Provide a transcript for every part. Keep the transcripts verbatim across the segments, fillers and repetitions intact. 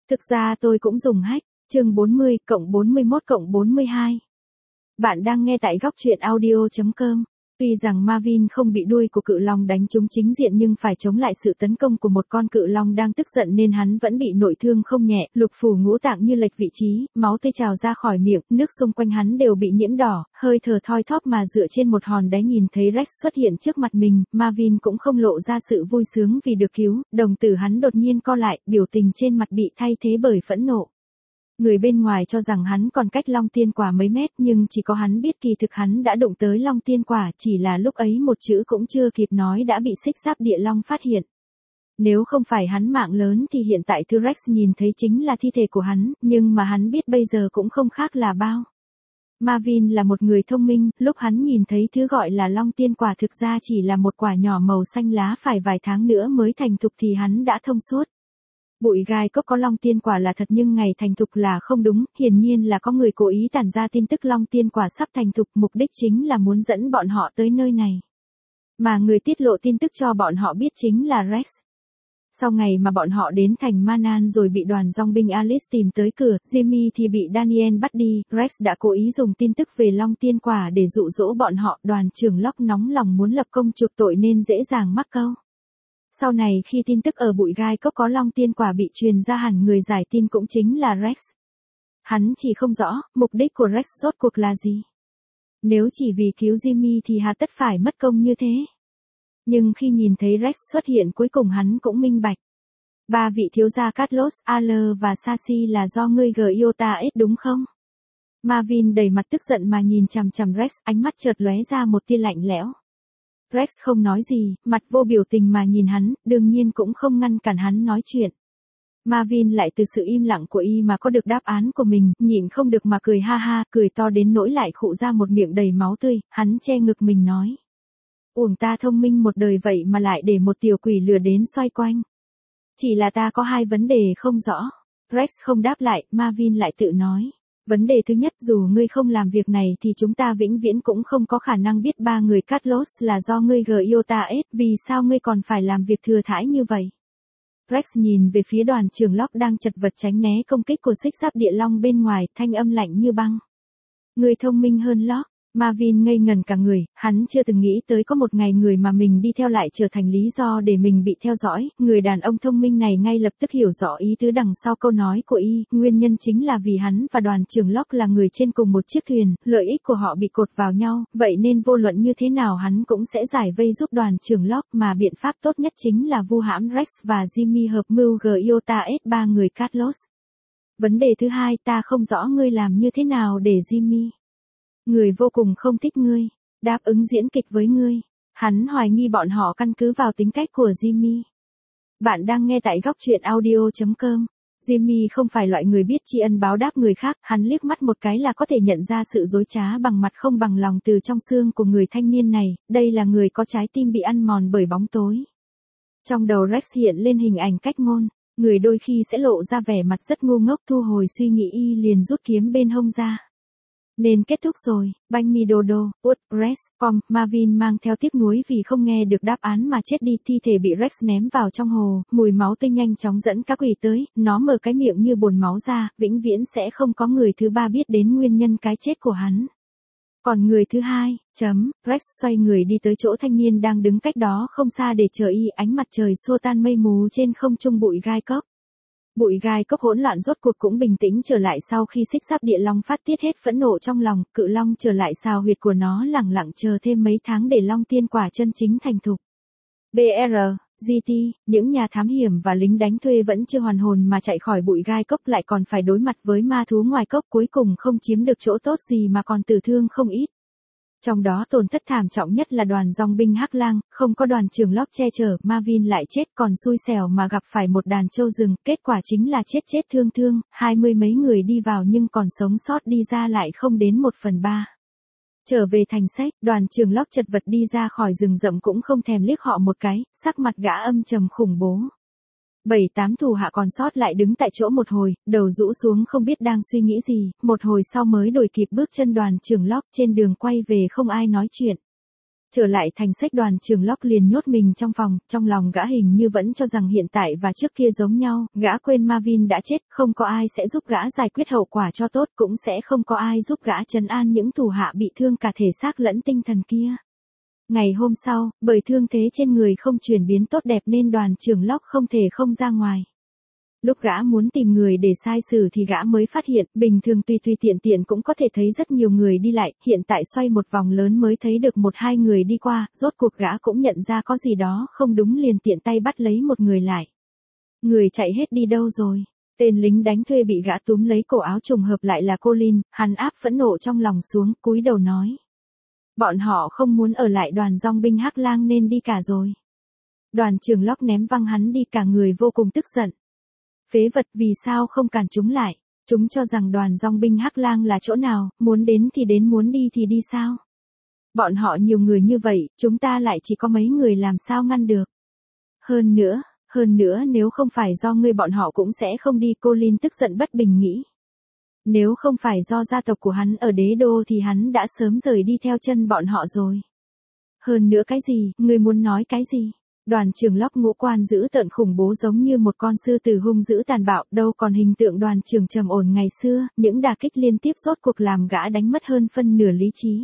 Thực ra tôi cũng dùng hack, chương bốn mươi cộng bốn mươi mốt cộng bốn mươi hai. Bạn đang nghe tại góc truyện audio chấm com. Tuy rằng Marvin không bị đuôi của cự long đánh trúng chính diện nhưng phải chống lại sự tấn công của một con cự long đang tức giận nên hắn vẫn bị nội thương không nhẹ, lục phủ ngũ tạng như lệch vị trí, máu tươi trào ra khỏi miệng, nước xung quanh hắn đều bị nhiễm đỏ, hơi thở thoi thóp mà dựa trên một hòn đá nhìn thấy Rex xuất hiện trước mặt mình, Marvin cũng không lộ ra sự vui sướng vì được cứu, đồng tử hắn đột nhiên co lại, biểu tình trên mặt bị thay thế bởi phẫn nộ. Người bên ngoài cho rằng hắn còn cách Long Tiên Quả mấy mét nhưng chỉ có hắn biết kỳ thực hắn đã đụng tới Long Tiên Quả, chỉ là lúc ấy một chữ cũng chưa kịp nói đã bị xích giáp địa long phát hiện. Nếu không phải hắn mạng lớn thì hiện tại thứ Rex nhìn thấy chính là thi thể của hắn, nhưng mà hắn biết bây giờ cũng không khác là bao. Marvin là một người thông minh, lúc hắn nhìn thấy thứ gọi là Long Tiên Quả thực ra chỉ là một quả nhỏ màu xanh lá phải vài tháng nữa mới thành thục thì hắn đã thông suốt. Bụi gai cốc có Long Tiên Quả là thật nhưng ngày thành thục là không đúng, hiển nhiên là có người cố ý tản ra tin tức Long Tiên Quả sắp thành thục, mục đích chính là muốn dẫn bọn họ tới nơi này. Mà người tiết lộ tin tức cho bọn họ biết chính là Rex. Sau ngày mà bọn họ đến thành Manan rồi bị đoàn dòng binh Alice tìm tới cửa, Jimmy thì bị Daniel bắt đi, Rex đã cố ý dùng tin tức về Long Tiên Quả để dụ dỗ bọn họ, đoàn trưởng Locke nóng lòng muốn lập công chuộc tội nên dễ dàng mắc câu. Sau này khi tin tức ở bụi gai cốc có Long Tiên Quả bị truyền ra hẳn người giải tin cũng chính là Rex. Hắn chỉ không rõ, mục đích của Rex rốt cuộc là gì. Nếu chỉ vì cứu Jimmy thì hà tất phải mất công như thế. Nhưng khi nhìn thấy Rex xuất hiện cuối cùng hắn cũng minh bạch. Ba vị thiếu gia Carlos, Aller và Sassy là do ngươi Giota ết đúng không? Marvin đầy mặt tức giận mà nhìn chằm chằm Rex, ánh mắt chợt lóe ra một tia lạnh lẽo. Rex không nói gì, mặt vô biểu tình mà nhìn hắn, đương nhiên cũng không ngăn cản hắn nói chuyện. Marvin lại từ sự im lặng của y mà có được đáp án của mình, nhịn không được mà cười ha ha, cười to đến nỗi lại khụ ra một miệng đầy máu tươi, hắn che ngực mình nói. Uổng ta thông minh một đời vậy mà lại để một tiểu quỷ lừa đến xoay quanh. Chỉ là ta có hai vấn đề không rõ. Rex không đáp lại, Marvin lại tự nói. Vấn đề thứ nhất, dù ngươi không làm việc này thì chúng ta vĩnh viễn cũng không có khả năng biết ba người Carlos là do ngươi Giota ết, vì sao ngươi còn phải làm việc thừa thãi như vậy? Rex nhìn về phía đoàn trưởng Locke đang chật vật tránh né công kích của xích giáp địa long bên ngoài, thanh âm lạnh như băng. Ngươi thông minh hơn Locke. Marvin ngây ngần cả người, hắn chưa từng nghĩ tới có một ngày người mà mình đi theo lại trở thành lý do để mình bị theo dõi, người đàn ông thông minh này ngay lập tức hiểu rõ ý tứ đằng sau câu nói của y, nguyên nhân chính là vì hắn và đoàn trưởng Locke là người trên cùng một chiếc thuyền, lợi ích của họ bị cột vào nhau, vậy nên vô luận như thế nào hắn cũng sẽ giải vây giúp đoàn trưởng Locke mà biện pháp tốt nhất chính là vu hãm Rex và Jimmy hợp mưu Giota ết ba người Carlos. Vấn đề thứ hai, ta không rõ ngươi làm như thế nào để Jimmy. Người vô cùng không thích ngươi, đáp ứng diễn kịch với ngươi. Hắn hoài nghi bọn họ căn cứ vào tính cách của Jimmy. Bạn đang nghe tại góc truyện audio chấm com. Jimmy không phải loại người biết tri ân báo đáp người khác, hắn liếc mắt một cái là có thể nhận ra sự dối trá bằng mặt không bằng lòng từ trong xương của người thanh niên này, đây là người có trái tim bị ăn mòn bởi bóng tối. Trong đầu Rex hiện lên hình ảnh cách ngôn, người đôi khi sẽ lộ ra vẻ mặt rất ngu ngốc, thu hồi suy nghĩ y liền rút kiếm bên hông ra. Nên kết thúc rồi, banh mi đô đô, út, Rex, com, Marvin mang theo tiếc nuối vì không nghe được đáp án mà chết đi, thi thể bị Rex ném vào trong hồ, mùi máu tươi nhanh chóng dẫn cá quỷ tới, nó mở cái miệng như bồn máu ra, vĩnh viễn sẽ không có người thứ ba biết đến nguyên nhân cái chết của hắn. Còn người thứ hai, chấm, Rex xoay người đi tới chỗ thanh niên đang đứng cách đó không xa để chờ y, ánh mặt trời xua tan mây mù trên không trung bụi gai cốc. Bụi gai cốc hỗn loạn rốt cuộc cũng bình tĩnh trở lại sau khi xích giáp địa long phát tiết hết phẫn nộ trong lòng, cự long trở lại xào huyệt của nó lẳng lặng chờ thêm mấy tháng để Long Tiên Quả chân chính thành thục. bê rờ, giê tê, những nhà thám hiểm và lính đánh thuê vẫn chưa hoàn hồn mà chạy khỏi bụi gai cốc lại còn phải đối mặt với ma thú ngoài cốc, cuối cùng không chiếm được chỗ tốt gì mà còn tử thương không ít. Trong đó tổn thất thảm trọng nhất là đoàn dòng binh Hắc Lang, không có đoàn trưởng Locke che chở, Marvin lại chết, còn xui xẻo mà gặp phải một đàn trâu rừng, kết quả chính là chết chết thương thương, hai mươi mấy người đi vào nhưng còn sống sót đi ra lại không đến một phần ba. Trở về thành sách, đoàn trưởng Locke chật vật đi ra khỏi rừng rậm cũng không thèm liếc họ một cái, sắc mặt gã âm trầm khủng bố. Bảy tám thủ hạ còn sót lại đứng tại chỗ một hồi, đầu rũ xuống không biết đang suy nghĩ gì, một hồi sau mới đuổi kịp bước chân đoàn trưởng Locke, trên đường quay về không ai nói chuyện. Trở lại thành sách, Đoàn Trường Lóc liền nhốt mình trong phòng, trong lòng gã hình như vẫn cho rằng hiện tại và trước kia giống nhau, gã quên Marvin đã chết, không có ai sẽ giúp gã giải quyết hậu quả cho tốt, cũng sẽ không có ai giúp gã trấn an những thủ hạ bị thương cả thể xác lẫn tinh thần kia. Ngày hôm sau, bởi thương thế trên người không chuyển biến tốt đẹp nên Đoàn Trường Lóc không thể không ra ngoài. Lúc gã muốn tìm người để sai xử thì gã mới phát hiện, bình thường tùy tùy tiện tiện cũng có thể thấy rất nhiều người đi lại, hiện tại xoay một vòng lớn mới thấy được một hai người đi qua, rốt cuộc gã cũng nhận ra có gì đó không đúng liền tiện tay bắt lấy một người lại. Người chạy hết đi đâu rồi? Tên lính đánh thuê bị gã túm lấy cổ áo trùng hợp lại là Colin, hắn áp phẫn nộ trong lòng xuống, cúi đầu nói. Bọn họ không muốn ở lại đoàn dong binh Hắc Lang nên đi cả rồi. Đoàn Trường Lóc ném văng hắn đi, cả người vô cùng tức giận. Phế vật, vì sao không cản chúng lại? Chúng cho rằng đoàn dong binh Hắc Lang là chỗ nào, muốn đến thì đến, muốn đi thì đi sao? Bọn họ nhiều người như vậy, chúng ta lại chỉ có mấy người, làm sao ngăn được? Hơn nữa, hơn nữa nếu không phải do ngươi bọn họ cũng sẽ không đi. Colin tức giận bất bình nghĩ. Nếu không phải do gia tộc của hắn ở đế đô thì hắn đã sớm rời đi theo chân bọn họ rồi. Hơn nữa cái gì, ngươi muốn nói cái gì? Đoàn Trường Lóc ngũ quan dữ tợn khủng bố giống như một con sư tử hung dữ tàn bạo, đâu còn hình tượng Đoàn Trường trầm ổn ngày xưa, những đả kích liên tiếp rốt cuộc làm gã đánh mất hơn phân nửa lý trí.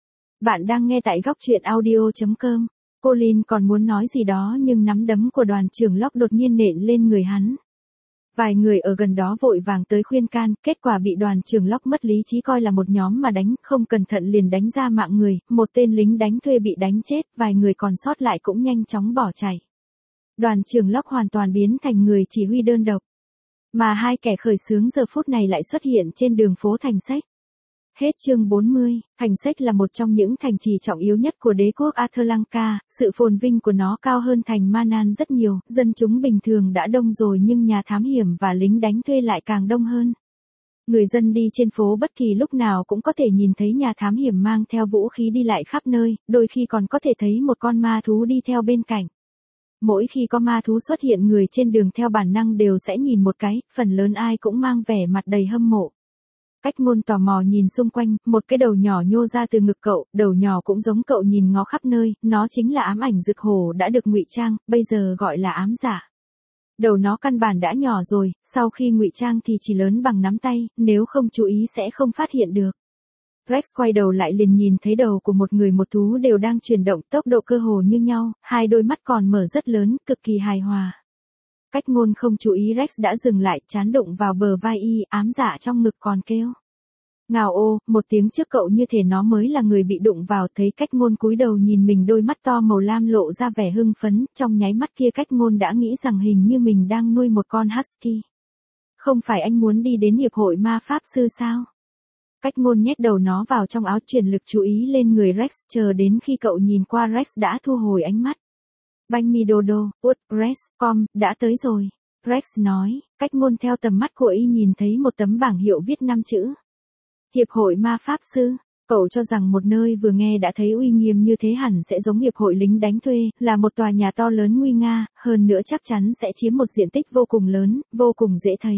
Bạn đang nghe tại góc truyện audio chấm com. Colin còn muốn nói gì đó nhưng nắm đấm của Đoàn Trường Lóc đột nhiên nện lên người hắn. Vài người ở gần đó vội vàng tới khuyên can, kết quả bị Đoàn Trường Lóc mất lý trí coi là một nhóm mà đánh, không cẩn thận liền đánh ra mạng người, một tên lính đánh thuê bị đánh chết, vài người còn sót lại cũng nhanh chóng bỏ chạy. Đoàn Trường Lóc hoàn toàn biến thành người chỉ huy đơn độc. Mà hai kẻ khởi xướng giờ phút này lại xuất hiện trên đường phố Thành Sách. Hết chương bốn mươi, Thành Sách là một trong những thành trì trọng yếu nhất của đế quốc Athlanka, sự phồn vinh của nó cao hơn thành Manan rất nhiều, dân chúng bình thường đã đông rồi nhưng nhà thám hiểm và lính đánh thuê lại càng đông hơn. Người dân đi trên phố bất kỳ lúc nào cũng có thể nhìn thấy nhà thám hiểm mang theo vũ khí đi lại khắp nơi, đôi khi còn có thể thấy một con ma thú đi theo bên cạnh. Mỗi khi có ma thú xuất hiện, người trên đường theo bản năng đều sẽ nhìn một cái, phần lớn ai cũng mang vẻ mặt đầy hâm mộ. Cách Ngôn tò mò nhìn xung quanh, một cái đầu nhỏ nhô ra từ ngực cậu, đầu nhỏ cũng giống cậu nhìn ngó khắp nơi, nó chính là ám ảnh rực hổ đã được ngụy trang, bây giờ gọi là ám giả. Đầu nó căn bản đã nhỏ rồi, sau khi ngụy trang thì chỉ lớn bằng nắm tay, nếu không chú ý sẽ không phát hiện được. Rex quay đầu lại liền nhìn thấy đầu của một người một thú đều đang chuyển động, tốc độ cơ hồ như nhau, hai đôi mắt còn mở rất lớn, cực kỳ hài hòa. Cách Ngôn không chú ý Rex đã dừng lại, trán đụng vào bờ vai y, ám giả trong ngực còn kêu. Ngào ô, một tiếng trước cậu như thể nó mới là người bị đụng vào, thấy Cách Ngôn cúi đầu nhìn mình, đôi mắt to màu lam lộ ra vẻ hưng phấn, trong nháy mắt kia Cách Ngôn đã nghĩ rằng hình như mình đang nuôi một con husky. Không phải anh muốn đi đến hiệp hội ma pháp sư sao? Cách Ngôn nhét đầu nó vào trong áo, chuyển lực chú ý lên người Rex, chờ đến khi cậu nhìn qua Rex đã thu hồi ánh mắt. Banh mi đô đô, út, Rex, com, đã tới rồi. Rex nói, Cách Ngôn theo tầm mắt của y nhìn thấy một tấm bảng hiệu viết năm chữ. Hiệp hội ma pháp sư, cậu cho rằng một nơi vừa nghe đã thấy uy nghiêm như thế hẳn sẽ giống hiệp hội lính đánh thuê, là một tòa nhà to lớn nguy nga, hơn nữa chắc chắn sẽ chiếm một diện tích vô cùng lớn, vô cùng dễ thấy.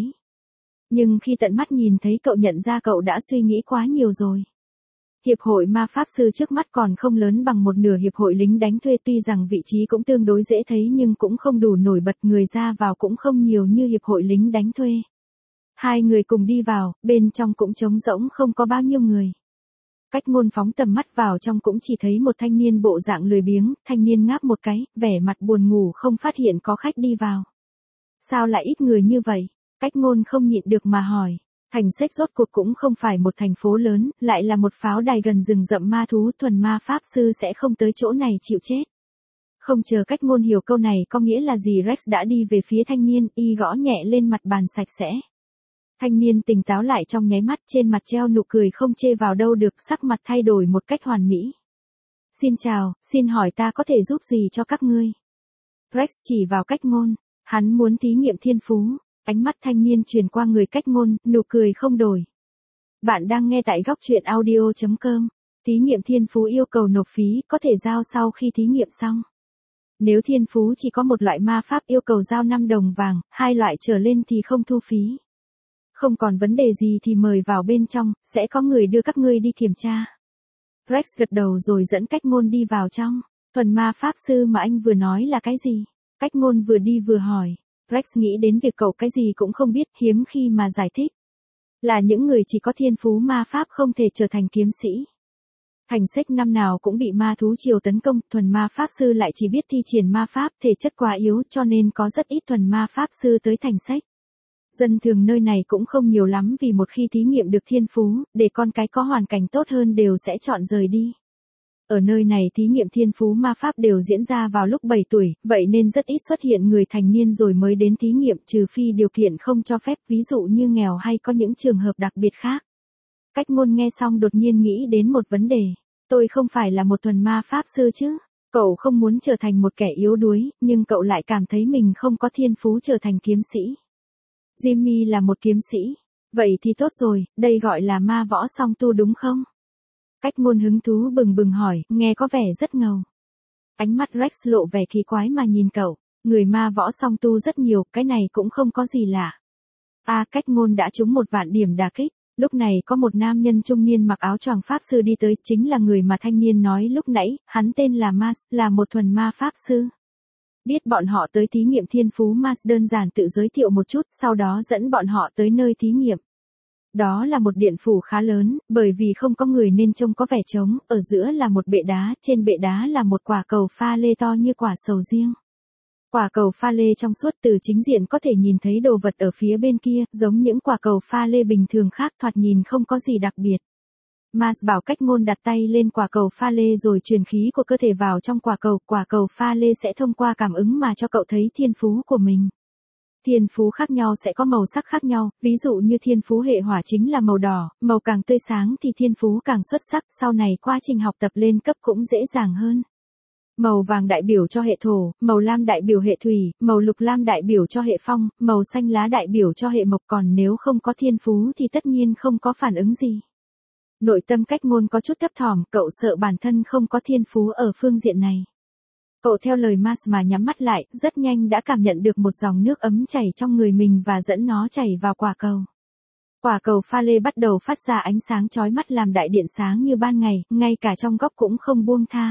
Nhưng khi tận mắt nhìn thấy cậu nhận ra cậu đã suy nghĩ quá nhiều rồi. Hiệp hội ma pháp sư trước mắt còn không lớn bằng một nửa hiệp hội lính đánh thuê, tuy rằng vị trí cũng tương đối dễ thấy nhưng cũng không đủ nổi bật, người ra vào cũng không nhiều như hiệp hội lính đánh thuê. Hai người cùng đi vào, bên trong cũng trống rỗng, không có bao nhiêu người. Cách Ngôn phóng tầm mắt vào trong cũng chỉ thấy một thanh niên bộ dạng lười biếng, thanh niên ngáp một cái, vẻ mặt buồn ngủ, không phát hiện có khách đi vào. Sao lại ít người như vậy? Cách Ngôn không nhịn được mà hỏi. Thành Sách rốt cuộc cũng không phải một thành phố lớn, lại là một pháo đài gần rừng rậm ma thú, thuần ma pháp sư sẽ không tới chỗ này chịu chết. Không chờ Cách Ngôn hiểu câu này có nghĩa là gì, Rex đã đi về phía thanh niên, y gõ nhẹ lên mặt bàn sạch sẽ. Thanh niên tỉnh táo lại trong nháy mắt, trên mặt treo nụ cười không chê vào đâu được, sắc mặt thay đổi một cách hoàn mỹ. Xin chào, xin hỏi ta có thể giúp gì cho các ngươi? Rex chỉ vào Cách Ngôn, hắn muốn thí nghiệm thiên phú. Ánh mắt thanh niên truyền qua người Cách Ngôn, nụ cười không đổi. Bạn đang nghe tại góc truyện audio chấm com. Thí nghiệm thiên phú yêu cầu nộp phí, có thể giao sau khi thí nghiệm xong. Nếu thiên phú chỉ có một loại ma pháp yêu cầu giao năm đồng vàng, hai loại trở lên thì không thu phí. Không còn vấn đề gì thì mời vào bên trong, sẽ có người đưa các ngươi đi kiểm tra. Rex gật đầu rồi dẫn Cách Ngôn đi vào trong. Thuần ma pháp sư mà anh vừa nói là cái gì? Cách Ngôn vừa đi vừa hỏi. Rex nghĩ đến việc cậu cái gì cũng không biết, hiếm khi mà giải thích. Là những người chỉ có thiên phú ma pháp không thể trở thành kiếm sĩ. Thành Sách năm nào cũng bị ma thú triều tấn công, thuần ma pháp sư lại chỉ biết thi triển ma pháp, thể chất quá yếu cho nên có rất ít thuần ma pháp sư tới Thành Sách. Dân thường nơi này cũng không nhiều lắm vì một khi thí nghiệm được thiên phú, để con cái có hoàn cảnh tốt hơn đều sẽ chọn rời đi. Ở nơi này thí nghiệm thiên phú ma pháp đều diễn ra vào lúc bảy tuổi, vậy nên rất ít xuất hiện người thành niên rồi mới đến thí nghiệm trừ phi điều kiện không cho phép, ví dụ như nghèo hay có những trường hợp đặc biệt khác. Cách Ngôn nghe xong đột nhiên nghĩ đến một vấn đề. Tôi không phải là một thuần ma pháp sư chứ? Cậu không muốn trở thành một kẻ yếu đuối, nhưng cậu lại cảm thấy mình không có thiên phú trở thành kiếm sĩ. Jimmy là một kiếm sĩ. Vậy thì tốt rồi, đây gọi là ma võ song tu đúng không? Cách Ngôn hứng thú bừng bừng hỏi, nghe có vẻ rất ngầu. Ánh mắt Rex lộ vẻ kỳ quái mà nhìn cậu. Người ma võ song tu rất nhiều, cái này cũng không có gì lạ. À, Cách Ngôn đã trúng một vạn điểm đả kích. Lúc này có một nam nhân trung niên mặc áo choàng pháp sư đi tới, chính là người mà thanh niên nói lúc nãy, hắn tên là Mars, là một thuần ma pháp sư. Biết bọn họ tới thí nghiệm thiên phú, Mars đơn giản tự giới thiệu một chút, sau đó dẫn bọn họ tới nơi thí nghiệm. Đó là một điện phủ khá lớn, bởi vì không có người nên trông có vẻ trống, ở giữa là một bệ đá, trên bệ đá là một quả cầu pha lê to như quả sầu riêng. Quả cầu pha lê trong suốt, từ chính diện có thể nhìn thấy đồ vật ở phía bên kia, giống những quả cầu pha lê bình thường khác, thoạt nhìn không có gì đặc biệt. Mars bảo Cách Ngôn đặt tay lên quả cầu pha lê rồi truyền khí của cơ thể vào trong quả cầu, quả cầu pha lê sẽ thông qua cảm ứng mà cho cậu thấy thiên phú của mình. Thiên phú khác nhau sẽ có màu sắc khác nhau, ví dụ như thiên phú hệ hỏa chính là màu đỏ, màu càng tươi sáng thì thiên phú càng xuất sắc, sau này quá trình học tập lên cấp cũng dễ dàng hơn. Màu vàng đại biểu cho hệ thổ, màu lam đại biểu hệ thủy, màu lục lam đại biểu cho hệ phong, màu xanh lá đại biểu cho hệ mộc, còn nếu không có thiên phú thì tất nhiên không có phản ứng gì. Nội tâm Cách Ngôn có chút thấp thỏm, cậu sợ bản thân không có thiên phú ở phương diện này. Cậu theo lời Mars mà nhắm mắt lại, rất nhanh đã cảm nhận được một dòng nước ấm chảy trong người mình và dẫn nó chảy vào quả cầu. Quả cầu pha lê bắt đầu phát ra ánh sáng chói mắt làm đại điện sáng như ban ngày, ngay cả trong góc cũng không buông tha.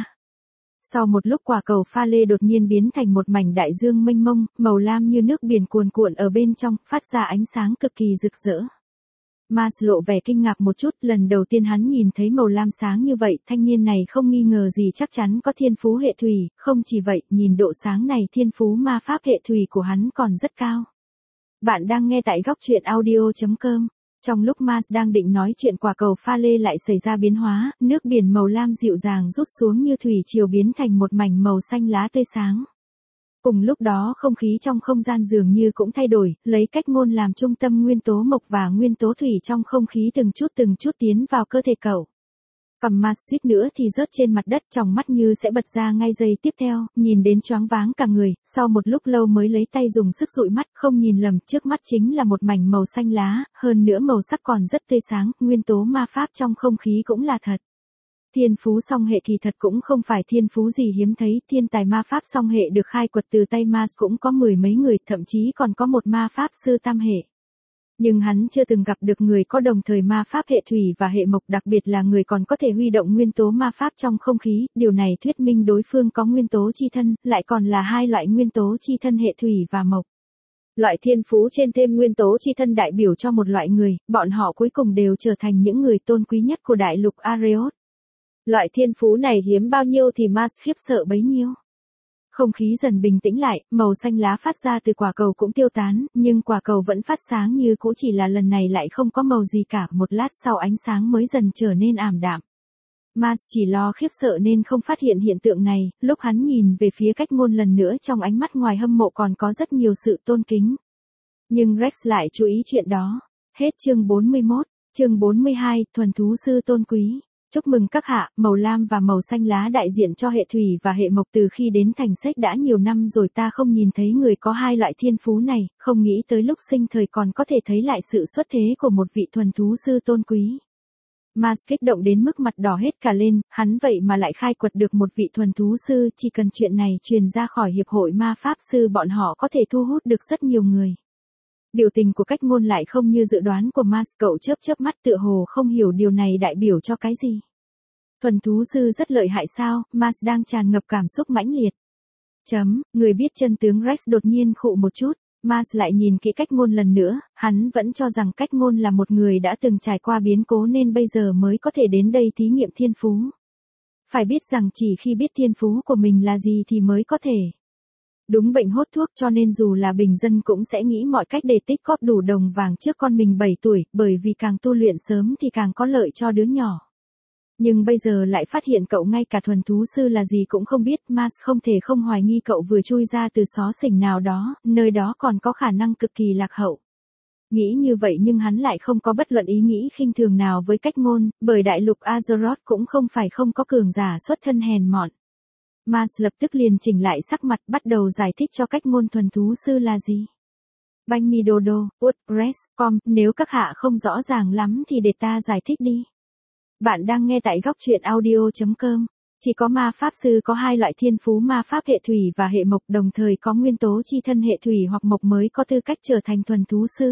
Sau một lúc quả cầu pha lê đột nhiên biến thành một mảnh đại dương mênh mông, màu lam như nước biển cuồn cuộn ở bên trong, phát ra ánh sáng cực kỳ rực rỡ. Mars lộ vẻ kinh ngạc một chút, lần đầu tiên hắn nhìn thấy màu lam sáng như vậy, thanh niên này không nghi ngờ gì chắc chắn có thiên phú hệ thủy, không chỉ vậy, nhìn độ sáng này thiên phú ma pháp hệ thủy của hắn còn rất cao. Bạn đang nghe tại góc truyện audio chấm com. Trong lúc Mars đang định nói chuyện, quả cầu pha lê lại xảy ra biến hóa, nước biển màu lam dịu dàng rút xuống như thủy triều biến thành một mảnh màu xanh lá tươi sáng. Cùng lúc đó không khí trong không gian dường như cũng thay đổi, lấy Cách Ngôn làm trung tâm, nguyên tố mộc và nguyên tố thủy trong không khí từng chút từng chút tiến vào cơ thể cậu. Cầm Mars suýt nữa thì rớt trên mặt đất, tròng mắt như sẽ bật ra ngay giây tiếp theo, nhìn đến choáng váng cả người, sau một lúc lâu mới lấy tay dùng sức dụi mắt, không nhìn lầm, trước mắt chính là một mảnh màu xanh lá, hơn nữa màu sắc còn rất tươi sáng, nguyên tố ma pháp trong không khí cũng là thật. Thiên phú song hệ kỳ thật cũng không phải thiên phú gì hiếm thấy, thiên tài ma pháp song hệ được khai quật từ tay Mars cũng có mười mấy người, thậm chí còn có một ma pháp sư tam hệ. Nhưng hắn chưa từng gặp được người có đồng thời ma pháp hệ thủy và hệ mộc, đặc biệt là người còn có thể huy động nguyên tố ma pháp trong không khí, điều này thuyết minh đối phương có nguyên tố chi thân, lại còn là hai loại nguyên tố chi thân hệ thủy và mộc. Loại thiên phú trên thêm nguyên tố chi thân đại biểu cho một loại người, bọn họ cuối cùng đều trở thành những người tôn quý nhất của đại lục Areos. Loại thiên phú này hiếm bao nhiêu thì Mars khiếp sợ bấy nhiêu. Không khí dần bình tĩnh lại, màu xanh lá phát ra từ quả cầu cũng tiêu tán, nhưng quả cầu vẫn phát sáng như cũ, chỉ là lần này lại không có màu gì cả, một lát sau ánh sáng mới dần trở nên ảm đạm. Mars chỉ lo khiếp sợ nên không phát hiện hiện tượng này, lúc hắn nhìn về phía Cách Ngôn lần nữa trong ánh mắt ngoài hâm mộ còn có rất nhiều sự tôn kính. Nhưng Rex lại chú ý chuyện đó. Hết chương bốn mươi mốt, chương bốn mươi hai, thuần thú sư tôn quý. Chúc mừng các hạ, màu lam và màu xanh lá đại diện cho hệ thủy và hệ mộc, từ khi đến Thành Sách đã nhiều năm rồi ta không nhìn thấy người có hai loại thiên phú này, không nghĩ tới lúc sinh thời còn có thể thấy lại sự xuất thế của một vị thuần thú sư tôn quý. Mars kích động đến mức mặt đỏ hết cả lên, hắn vậy mà lại khai quật được một vị thuần thú sư, chỉ cần chuyện này truyền ra khỏi hiệp hội ma pháp sư bọn họ có thể thu hút được rất nhiều người. Biểu tình của Cách Ngôn lại không như dự đoán của Mars, cậu chớp chớp mắt tựa hồ không hiểu điều này đại biểu cho cái gì. Thuần thú sư rất lợi hại sao? Mars đang tràn ngập cảm xúc mãnh liệt. Chấm, người biết chân tướng Rex đột nhiên khụ một chút. Mars lại nhìn kỹ cách ngôn lần nữa, hắn vẫn cho rằng cách ngôn là một người đã từng trải qua biến cố nên bây giờ mới có thể đến đây thí nghiệm thiên phú. Phải biết rằng chỉ khi biết thiên phú của mình là gì thì mới có thể đúng bệnh hốt thuốc, cho nên dù là bình dân cũng sẽ nghĩ mọi cách để tích góp đủ đồng vàng trước con mình bảy tuổi, bởi vì càng tu luyện sớm thì càng có lợi cho đứa nhỏ. Nhưng bây giờ lại phát hiện cậu ngay cả thuần thú sư là gì cũng không biết, Mars không thể không hoài nghi cậu vừa chui ra từ xó xỉnh nào đó, nơi đó còn có khả năng cực kỳ lạc hậu. Nghĩ như vậy nhưng hắn lại không có bất luận ý nghĩ khinh thường nào với cách ngôn, bởi đại lục Azeroth cũng không phải không có cường giả xuất thân hèn mọn. Mars lập tức liền chỉnh lại sắc mặt, bắt đầu giải thích cho cách ngôn thuần thú sư là gì. Banh mi đô đô, WordPress chấm com, nếu các hạ không rõ ràng lắm thì để ta giải thích đi. Bạn đang nghe tại góc truyện audio chấm com. Chỉ có ma pháp sư có hai loại thiên phú ma pháp hệ thủy và hệ mộc, đồng thời có nguyên tố chi thân hệ thủy hoặc mộc mới có tư cách trở thành thuần thú sư.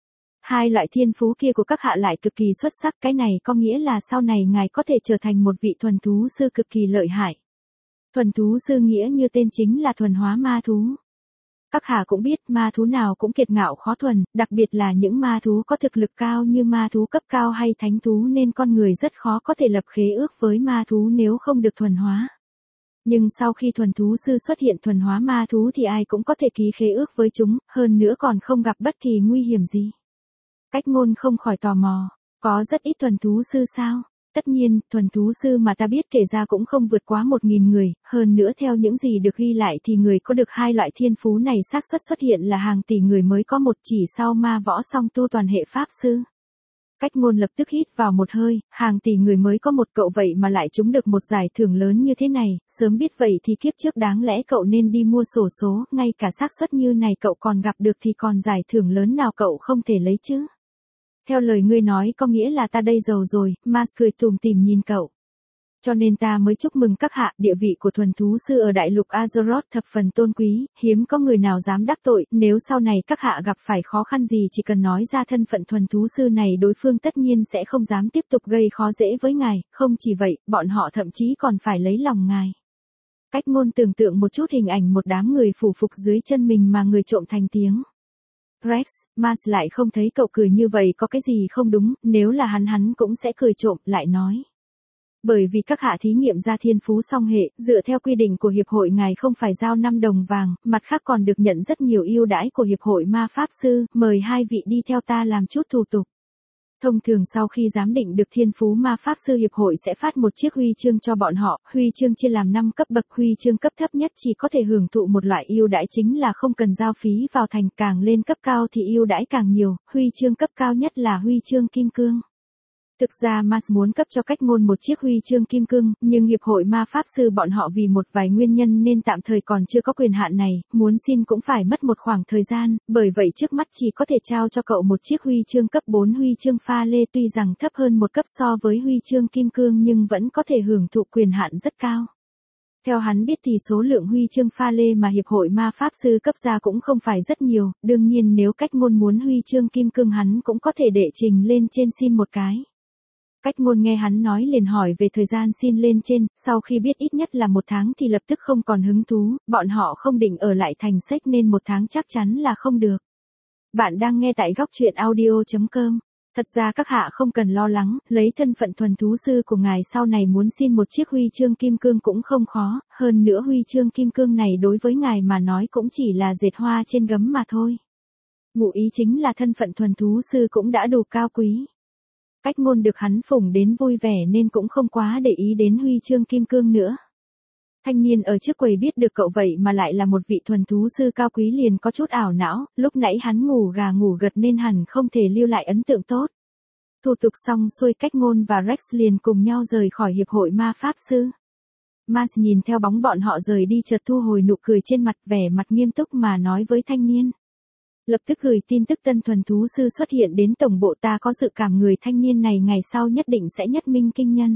Hai loại thiên phú kia của các hạ lại cực kỳ xuất sắc, cái này có nghĩa là sau này ngài có thể trở thành một vị thuần thú sư cực kỳ lợi hại. Thuần thú sư nghĩa như tên chính là thuần hóa ma thú. Các hạ cũng biết ma thú nào cũng kiệt ngạo khó thuần, đặc biệt là những ma thú có thực lực cao như ma thú cấp cao hay thánh thú, nên con người rất khó có thể lập khế ước với ma thú nếu không được thuần hóa. Nhưng sau khi thuần thú sư xuất hiện thuần hóa ma thú thì ai cũng có thể ký khế ước với chúng, hơn nữa còn không gặp bất kỳ nguy hiểm gì. Cách ngôn không khỏi tò mò, có rất ít thuần thú sư sao? Tất nhiên, thuần thú sư mà ta biết kể ra cũng không vượt quá một nghìn người, hơn nữa theo những gì được ghi lại thì người có được hai loại thiên phú này xác suất xuất hiện là hàng tỷ người mới có một, chỉ sau ma võ song tu toàn hệ pháp sư. Cách ngôn lập tức hít vào một hơi, hàng tỷ người mới có một, cậu vậy mà lại trúng được một giải thưởng lớn như thế này, sớm biết vậy thì kiếp trước đáng lẽ cậu nên đi mua xổ số, ngay cả xác suất như này cậu còn gặp được thì còn giải thưởng lớn nào cậu không thể lấy chứ. Theo lời ngươi nói có nghĩa là ta đây giàu rồi, Mars cười tủm tỉm nhìn cậu. Cho nên ta mới chúc mừng các hạ, địa vị của thuần thú sư ở đại lục Azeroth thập phần tôn quý, hiếm có người nào dám đắc tội, nếu sau này các hạ gặp phải khó khăn gì chỉ cần nói ra thân phận thuần thú sư này, đối phương tất nhiên sẽ không dám tiếp tục gây khó dễ với ngài, không chỉ vậy, bọn họ thậm chí còn phải lấy lòng ngài. Cách ngôn tưởng tượng một chút hình ảnh một đám người phủ phục dưới chân mình mà người trộm thành tiếng. Rex, Mars lại không thấy cậu cười như vậy có cái gì không đúng, nếu là hắn hắn cũng sẽ cười trộm, lại nói. Bởi vì các hạ thí nghiệm ra thiên phú song hệ, dựa theo quy định của hiệp hội ngài không phải giao năm đồng vàng, mặt khác còn được nhận rất nhiều ưu đãi của hiệp hội ma pháp sư, mời hai vị đi theo ta làm chút thủ tục. Thông thường sau khi giám định được thiên phú ma pháp sư hiệp hội sẽ phát một chiếc huy chương cho bọn họ, huy chương chia làm năm cấp bậc, huy chương cấp thấp nhất chỉ có thể hưởng thụ một loại ưu đãi chính là không cần giao phí vào thành, càng lên cấp cao thì ưu đãi càng nhiều, huy chương cấp cao nhất là huy chương kim cương. Thực ra Mars muốn cấp cho cách ngôn một chiếc huy chương kim cương, nhưng hiệp hội ma pháp sư bọn họ vì một vài nguyên nhân nên tạm thời còn chưa có quyền hạn này, muốn xin cũng phải mất một khoảng thời gian, bởi vậy trước mắt chỉ có thể trao cho cậu một chiếc huy chương cấp bốn, huy chương pha lê tuy rằng thấp hơn một cấp so với huy chương kim cương nhưng vẫn có thể hưởng thụ quyền hạn rất cao. Theo hắn biết thì số lượng huy chương pha lê mà hiệp hội ma pháp sư cấp ra cũng không phải rất nhiều, đương nhiên nếu cách ngôn muốn huy chương kim cương hắn cũng có thể đệ trình lên trên xin một cái. Cách ngôn nghe hắn nói liền hỏi về thời gian xin lên trên, sau khi biết ít nhất là một tháng thì lập tức không còn hứng thú, bọn họ không định ở lại thành sách nên một tháng chắc chắn là không được. Bạn đang nghe tại góc truyện audio chấm com. Thật ra các hạ không cần lo lắng, lấy thân phận thuần thú sư của ngài sau này muốn xin một chiếc huy chương kim cương cũng không khó, hơn nữa huy chương kim cương này đối với ngài mà nói cũng chỉ là dệt hoa trên gấm mà thôi. Ngụ ý chính là thân phận thuần thú sư cũng đã đủ cao quý. Cách ngôn được hắn phủng đến vui vẻ nên cũng không quá để ý đến huy chương kim cương nữa. Thanh niên ở trước quầy biết được cậu vậy mà lại là một vị thuần thú sư cao quý liền có chút ảo não, lúc nãy hắn ngủ gà ngủ gật nên hẳn không thể lưu lại ấn tượng tốt. Thủ tục xong xuôi cách ngôn và Rex liền cùng nhau rời khỏi hiệp hội ma pháp sư. Mars nhìn theo bóng bọn họ rời đi chợt thu hồi nụ cười trên mặt, vẻ mặt nghiêm túc mà nói với thanh niên. Lập tức gửi tin tức tân thuần thú sư xuất hiện đến tổng bộ, ta có dự cảm người thanh niên này ngày sau nhất định sẽ nhất minh kinh nhân.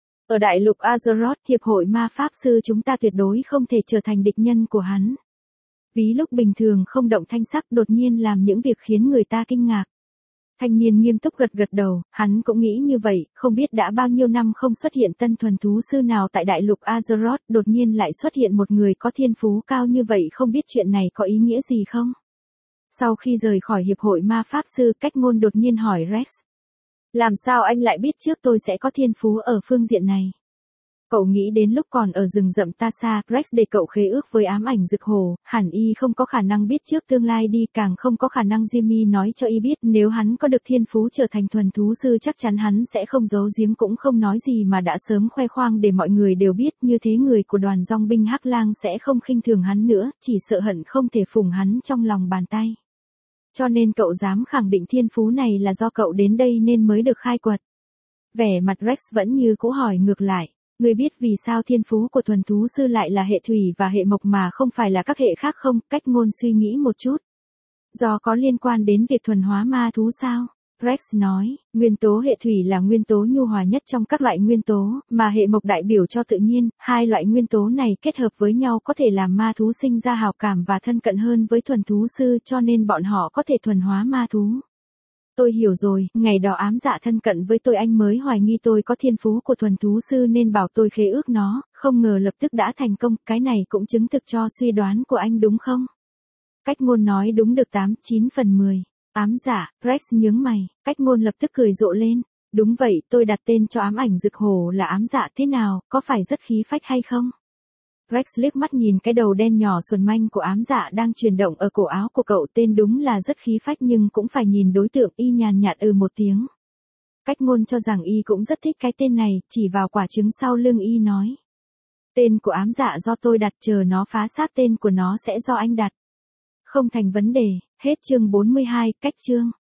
Ở đại lục Azeroth, hiệp hội ma pháp sư chúng ta tuyệt đối không thể trở thành địch nhân của hắn. Ví lúc bình thường không động thanh sắc đột nhiên làm những việc khiến người ta kinh ngạc. Thanh niên nghiêm túc gật gật đầu, hắn cũng nghĩ như vậy, không biết đã bao nhiêu năm không xuất hiện tân thuần thú sư nào tại đại lục Azeroth, đột nhiên lại xuất hiện một người có thiên phú cao như vậy, không biết chuyện này có ý nghĩa gì không? Sau khi rời khỏi hiệp hội ma pháp sư, Cách Ngôn đột nhiên hỏi Rex. Làm sao anh lại biết trước tôi sẽ có thiên phú ở phương diện này? Cậu nghĩ đến lúc còn ở rừng rậm ta xa, Rex để cậu khế ước với ám ảnh rực hồ, hẳn y không có khả năng biết trước tương lai đi, càng không có khả năng Jimmy nói cho y biết, nếu hắn có được thiên phú trở thành thuần thú sư chắc chắn hắn sẽ không giấu giếm cũng không nói gì mà đã sớm khoe khoang để mọi người đều biết, như thế người của đoàn dòng binh Hắc Lang sẽ không khinh thường hắn nữa, chỉ sợ hận không thể phủng hắn trong lòng bàn tay. Cho nên cậu dám khẳng định thiên phú này là do cậu đến đây nên mới được khai quật. Vẻ mặt Rex vẫn như cũ hỏi ngược lại. Ngươi biết vì sao thiên phú của thuần thú sư lại là hệ thủy và hệ mộc mà không phải là các hệ khác không? Cách Ngôn suy nghĩ một chút. Do có liên quan đến việc thuần hóa ma thú sao? Rex nói, nguyên tố hệ thủy là nguyên tố nhu hòa nhất trong các loại nguyên tố, mà hệ mộc đại biểu cho tự nhiên, hai loại nguyên tố này kết hợp với nhau có thể làm ma thú sinh ra hào cảm và thân cận hơn với thuần thú sư cho nên bọn họ có thể thuần hóa ma thú. Tôi hiểu rồi, ngày đó ám dạ thân cận với tôi anh mới hoài nghi tôi có thiên phú của thuần thú sư nên bảo tôi khế ước nó, không ngờ lập tức đã thành công, cái này cũng chứng thực cho suy đoán của anh đúng không? Cách Ngôn nói đúng được tám, chín phần mười. Ám dạ, Rex nhướng mày, Cách Ngôn lập tức cười rộ lên. Đúng vậy, tôi đặt tên cho ám ảnh rực hồ là ám dạ thế nào, có phải rất khí phách hay không? Rex liếc mắt nhìn cái đầu đen nhỏ xuẩn manh của ám dạ đang chuyển động ở cổ áo của cậu, tên đúng là rất khí phách nhưng cũng phải nhìn đối tượng, y nhàn nhạt ừ một tiếng. Cách Ngôn cho rằng y cũng rất thích cái tên này, chỉ vào quả trứng sau lưng y nói. Tên của ám dạ do tôi đặt, chờ nó phá xác tên của nó sẽ do anh đặt. Không thành vấn đề, hết chương bốn mươi hai, cách chương.